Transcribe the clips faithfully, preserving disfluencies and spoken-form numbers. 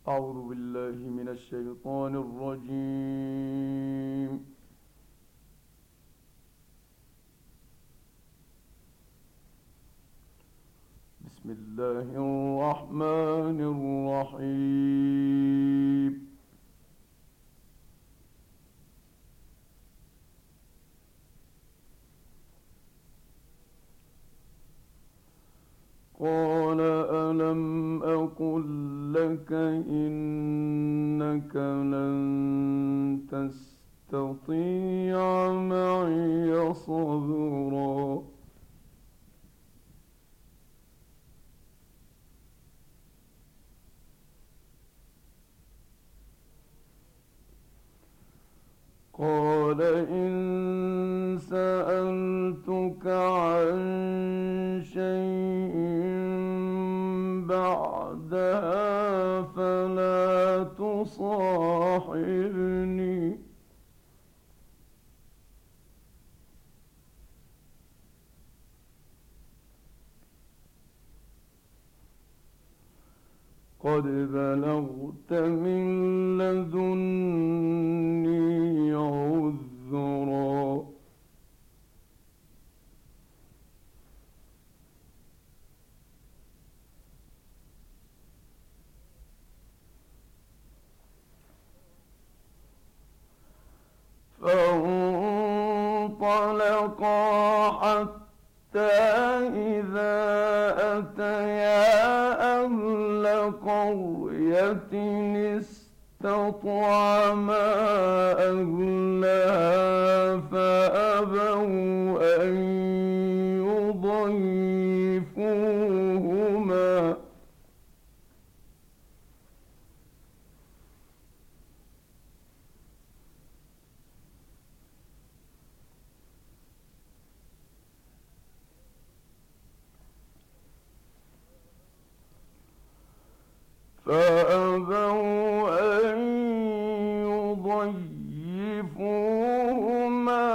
أعوذ بالله من الشيطان الرجيم. بسم الله الرحمن الرحيم. قال ألم أقل لك إنك لن تستطيع معي صبرا. قال إن سألتك عن شيء بعدها فلا تصاحبني. قد بلغت من لدني عذرا. فانطلقا حتى إذا أتيا أهل قرية استطعما أهلها فأبوا أن يضيفوهما فأبوا أن يضيفوهما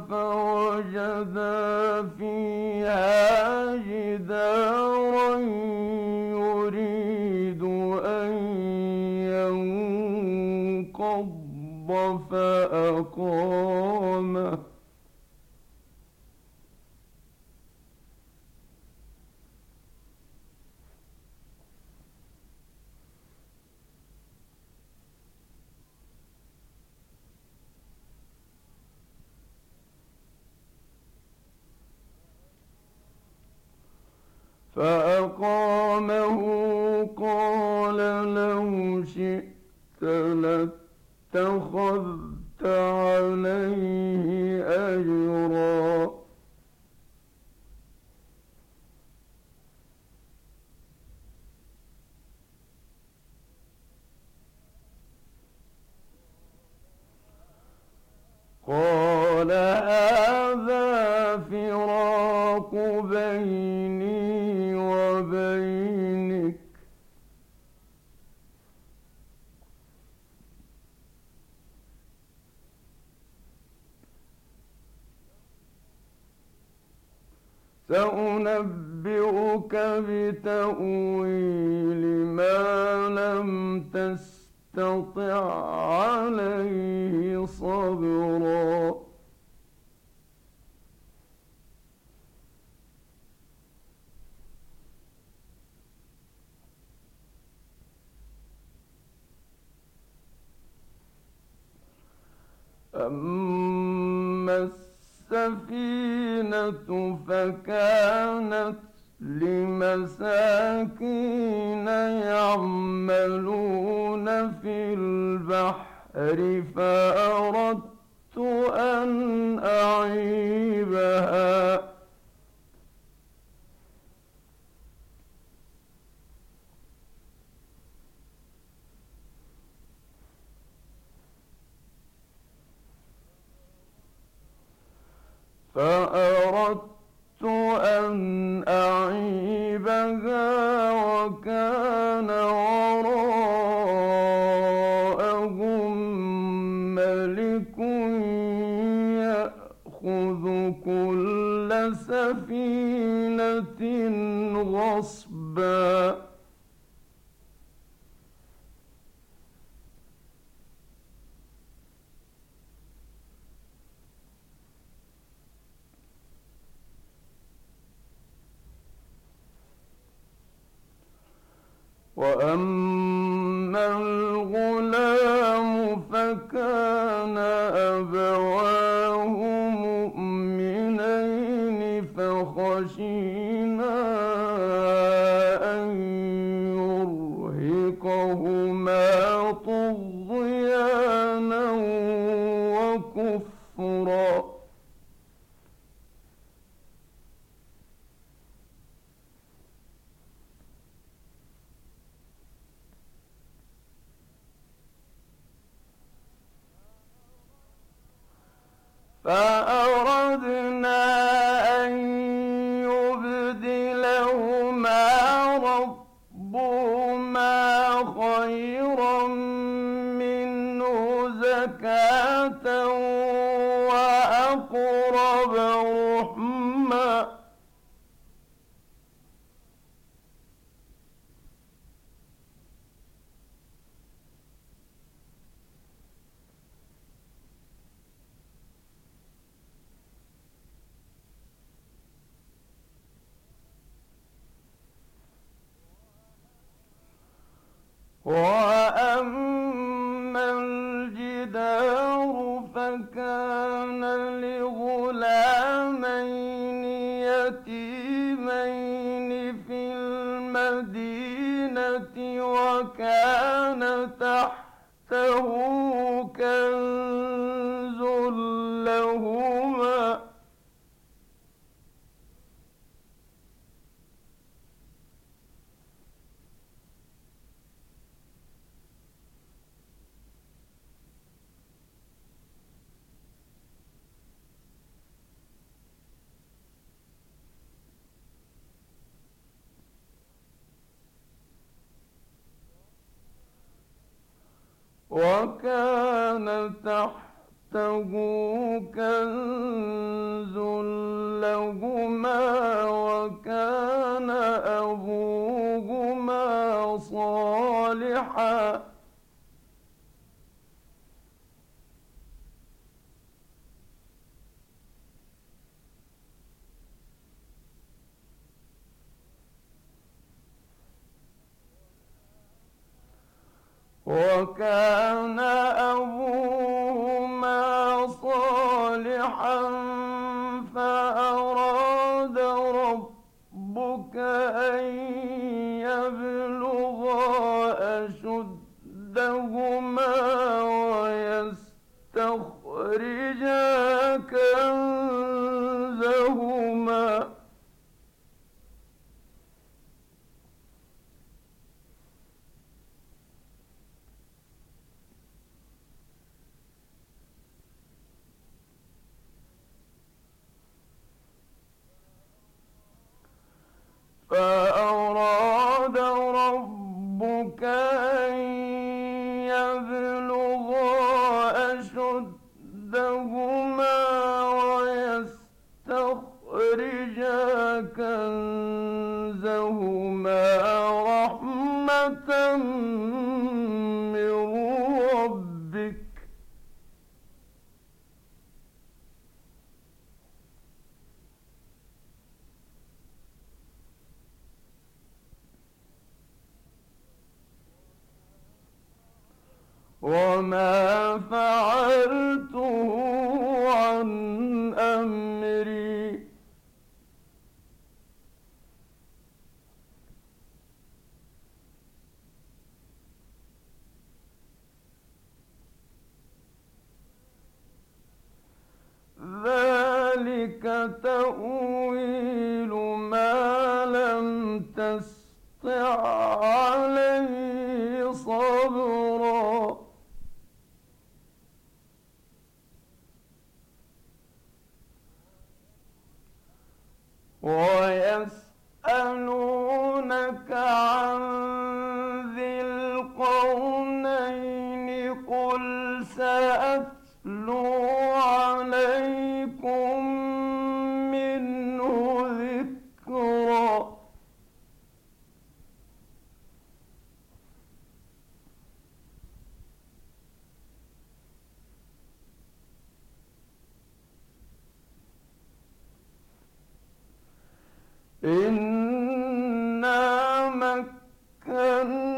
فوجدا فيها جدارا يريد أن ينقض فأقامه. فأقامه قال لو شئت لاتخذت عليه أجرا. قال هذا فراق بيني وبينك سأنبئك بتأويل ما لم تستطع عليه صبرا. أما السفينة فكانت لمساكين يعملون في البحر فأردت أن أعيبها فأردت أن أعيبها وكان وراءهم ملك يأخذ كل سفينة غصبا. وأما الغلام فكان أبواه مؤمنين فخشينا أن يرهقهما طغيانا وكفرا. فأردنا أن يبدلهما ربهما خيرا منه زكاة وأقرب رحما. وأما الجدار فكان لغلامين يتيمين في المدينة وكان تحته كنز لهما وكان تحته كنز لهما وكان أبوهما صالحا وكان أبوهما صالحا فأراد ربك أن يبلغا أشدهما ويستخرجا كنزهما فأراد ربك أن يبلغا أشدهما ويستخرجا كنزهما رحمة من ربك وما فعلته عن أمري ذلك تأويل ما لم تسطع عليه صبرا ويسألونك عن ذي القرنين قل سأتلو عليكم منه ذكرا إنا مكنا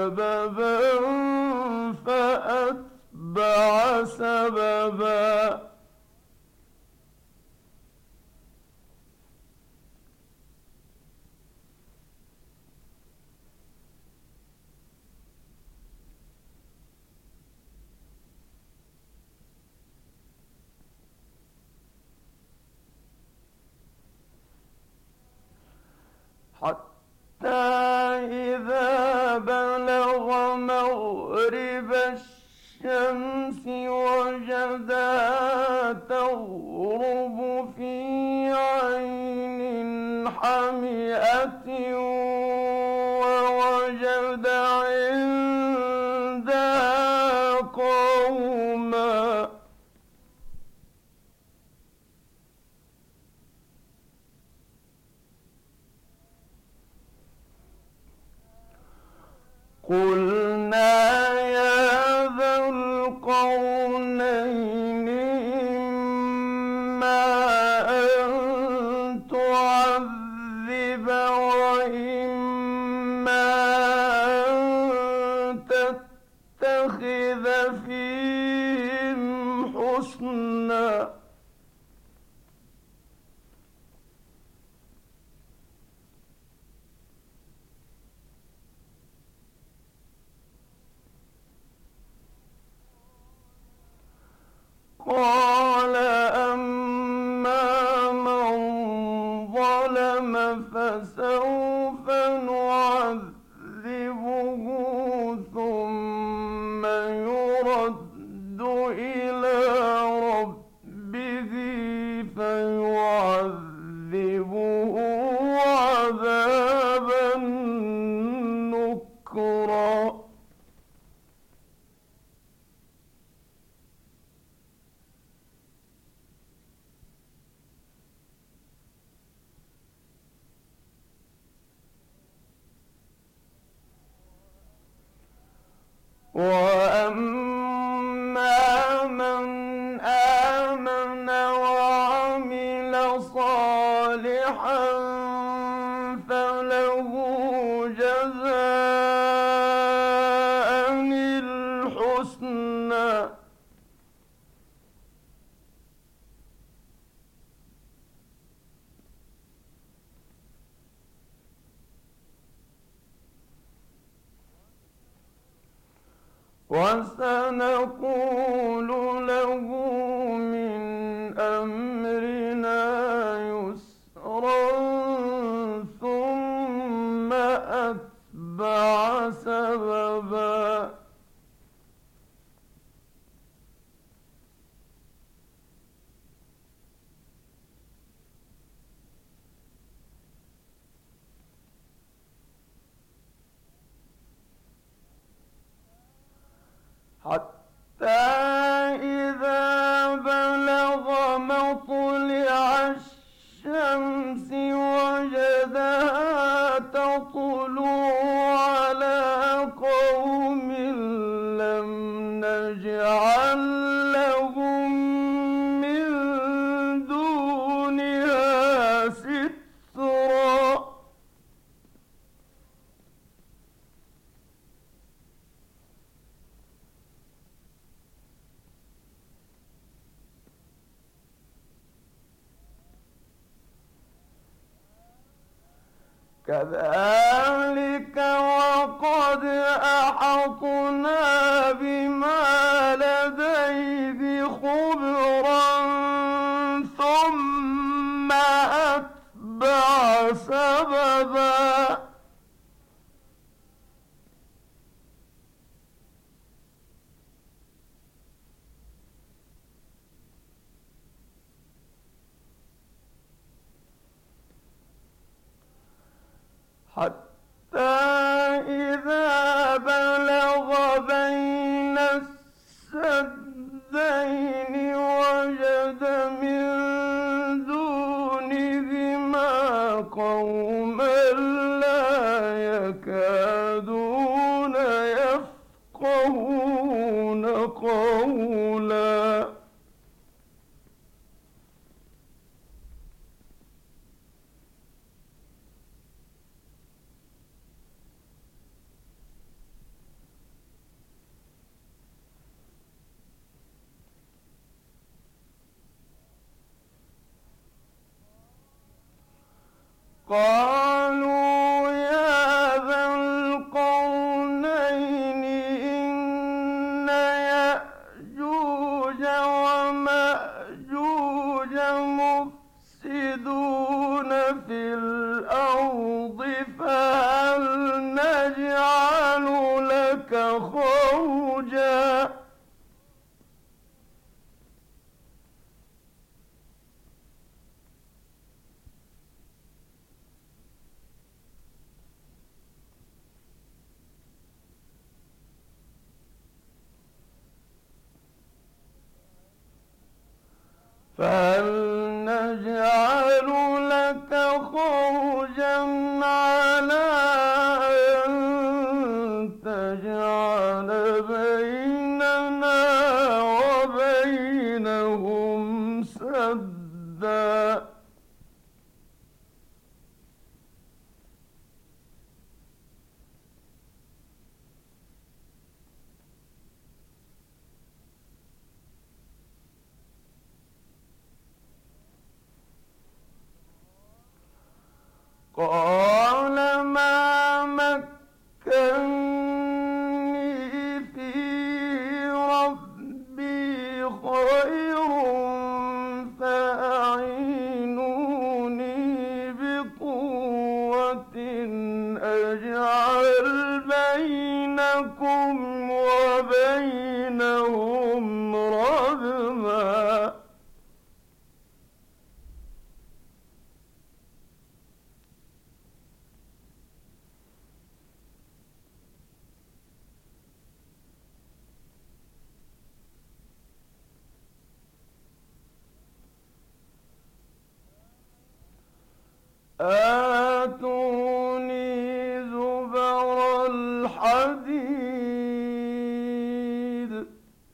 سببا فأتبع سببا حتى إذا بلغ مغرب الشمس وجدها تغرب في عين حمئة ووجد عندها قوما قلنا يا ذا القرنين إما أن تعذب وإما أن تتخذ فيهم حسنا قال أما من ظلم فسوف نعذبه ثم يرد إلى ربه فيعذبه عذابا نكرا وأما من آمن وعمل صالحا فله جزاء الحسنى وسنقول له من أمرنا يسرا ثم أتبع سببا حتى إذا بلغ مطلع الشمس وجدها تطلع على قوم لم نجعل لهم من دونها سترا كذلك وقد أحطنا بما لديه خبرا ثم أتبع سببا حتى إذا بلغ بين السدين وجد من دونهما قوما لا يكادون يفقهون قولا لك خرجا فهل نجعل لك خرجا على أن تجعل بيننا وبينهم سدا قال ما مكني فيه ربي خير فأعينوني بقوة أجعل بينكم وبينهم ردما آتوني زبر الحديد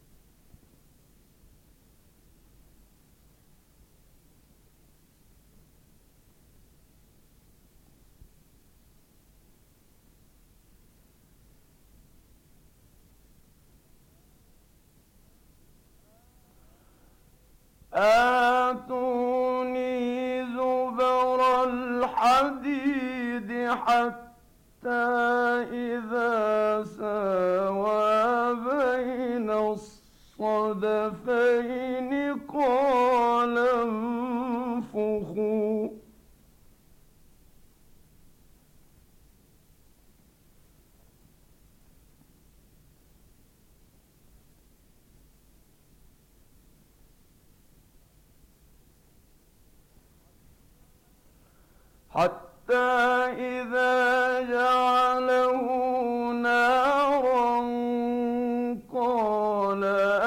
آتوني زبر الحديد حتى إذا ساوى بين الصدفين قال انفخوا حتى إذا جعله نارا قال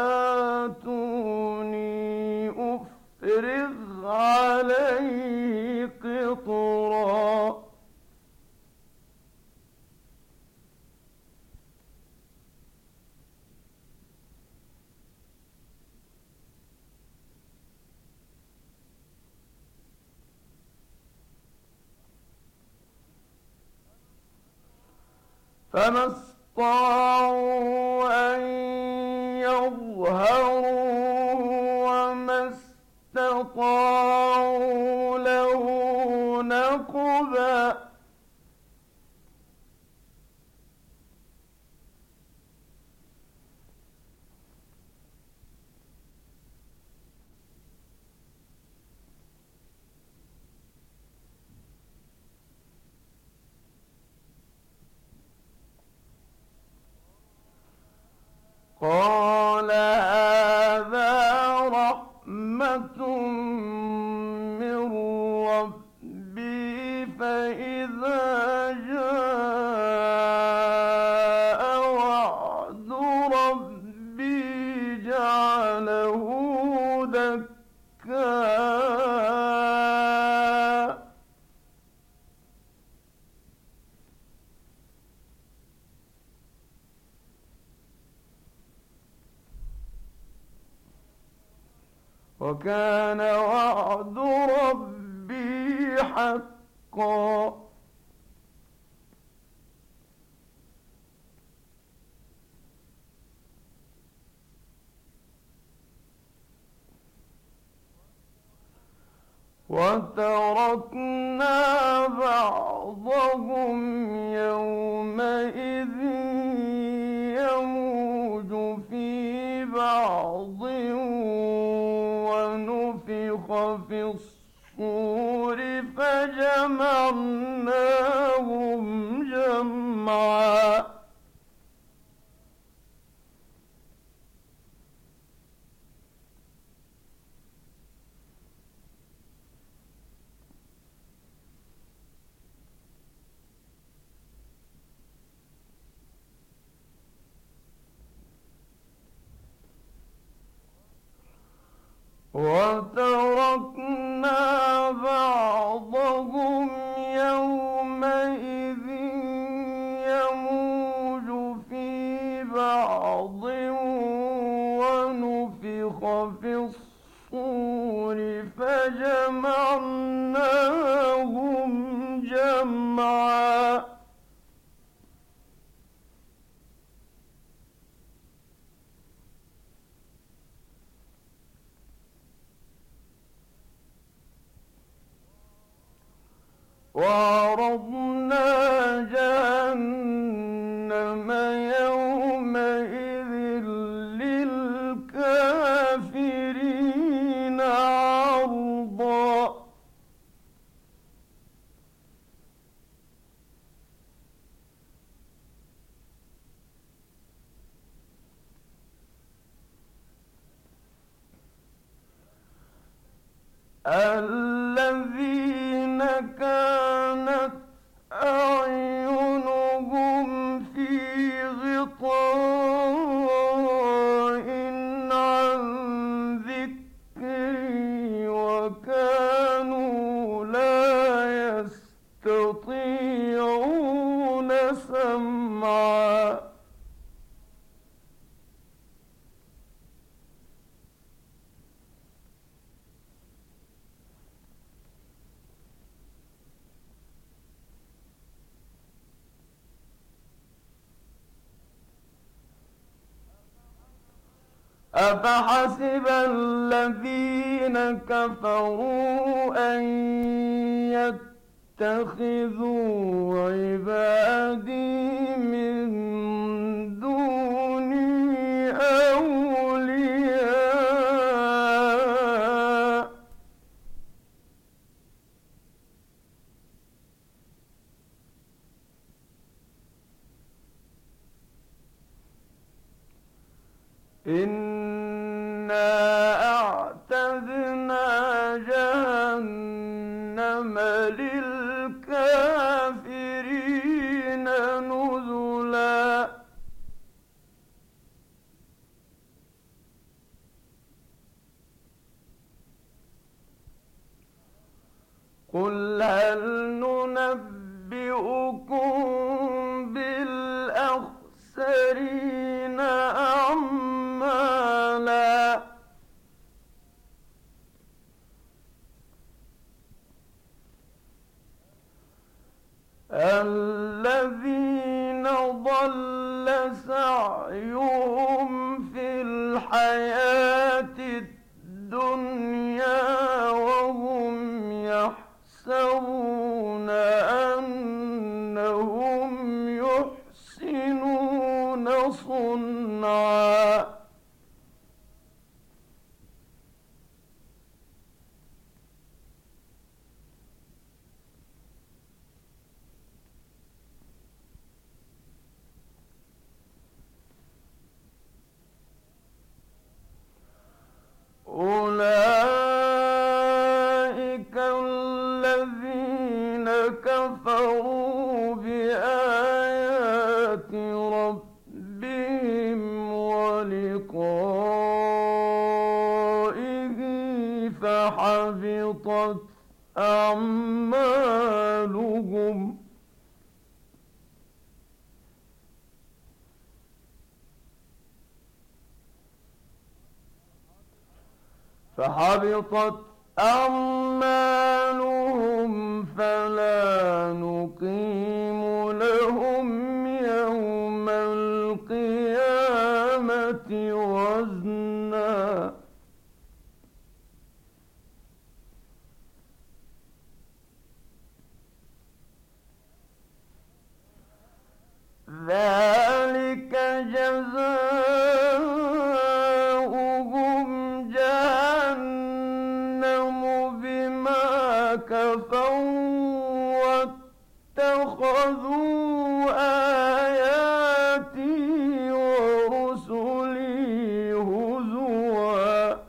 آتوني أفرغ عليه قطرا فما استطاعوا أن يظهروا وما استطاعوا له نقبا قال هذا رحمة من ربي فإذا جاء وعد ربي جعله دكا وكان وعد ربي حقا وتركنا بعضهم يومئذ يموج في بعض ونفخ في الصور فجمعناهم جمعا وعرضنا جهنم يومئذ للكافرين عرضا الذين كانت أعينهم في غطاء عن ذكري وكانوا لا يستطيعون سمعا أفحسب الذين كفروا أن يتخذوا عبادي من دوني أولياء إنا أعتدنا جهنم للكافرين نزلا قل هل ننبئكم بالأخسرين أعمالا الذين ضل سعيهم في الحياة الدنيا وهم يحسبون أنهم يحسنون صنعا أولئك الذين كفروا بآيات ربهم ولقائه فحبطت أعمالهم فحبطت أعمالهم فلا نقيم لهم يوم القيامة وزنا ذلك جزاؤهم جهنم بما كفروا واتخذوا آياتي ورسلي هزوا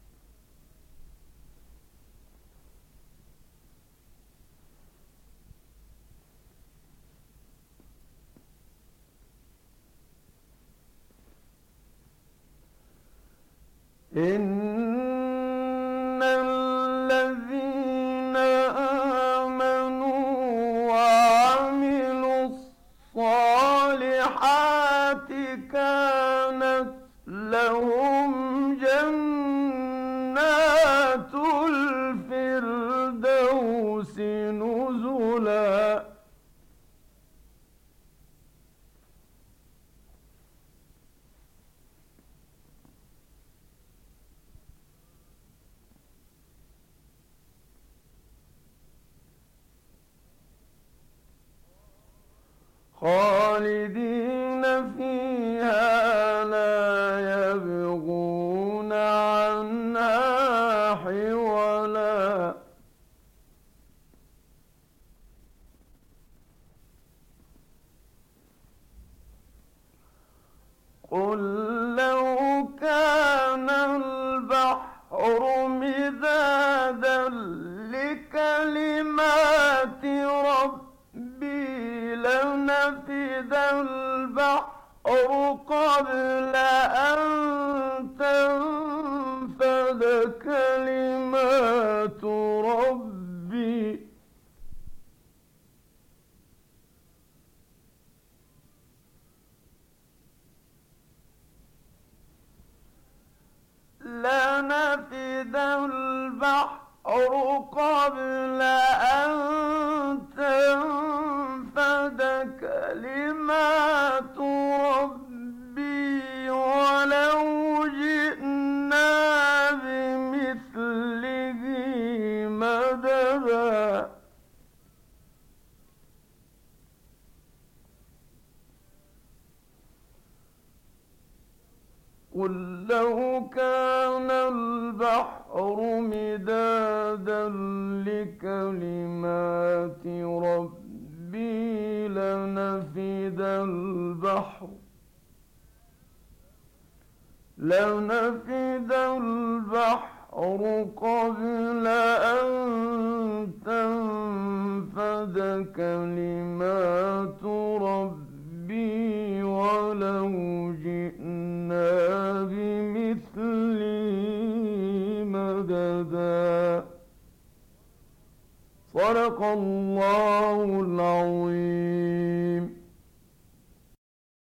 إن الذين آمنوا وعملوا الصالحات كانت لهم جنات الفردوس نزلا خالدين فيها لا يبغون عنها حولا. قل لو كان البحر مدادا لكلمات ربي لنفد البحر قبل أن تنفد كلمات ربي لنفد البحر قبل أن تنفد كلمات ربي ولو جئنا بمثله مددا. قل لو كان البحر مدادا لكلمات ربي لنفد البحر لنفد البحر قبل أن تنفد كلمات ربي ولو جئنا بمثله مددا. صدق الله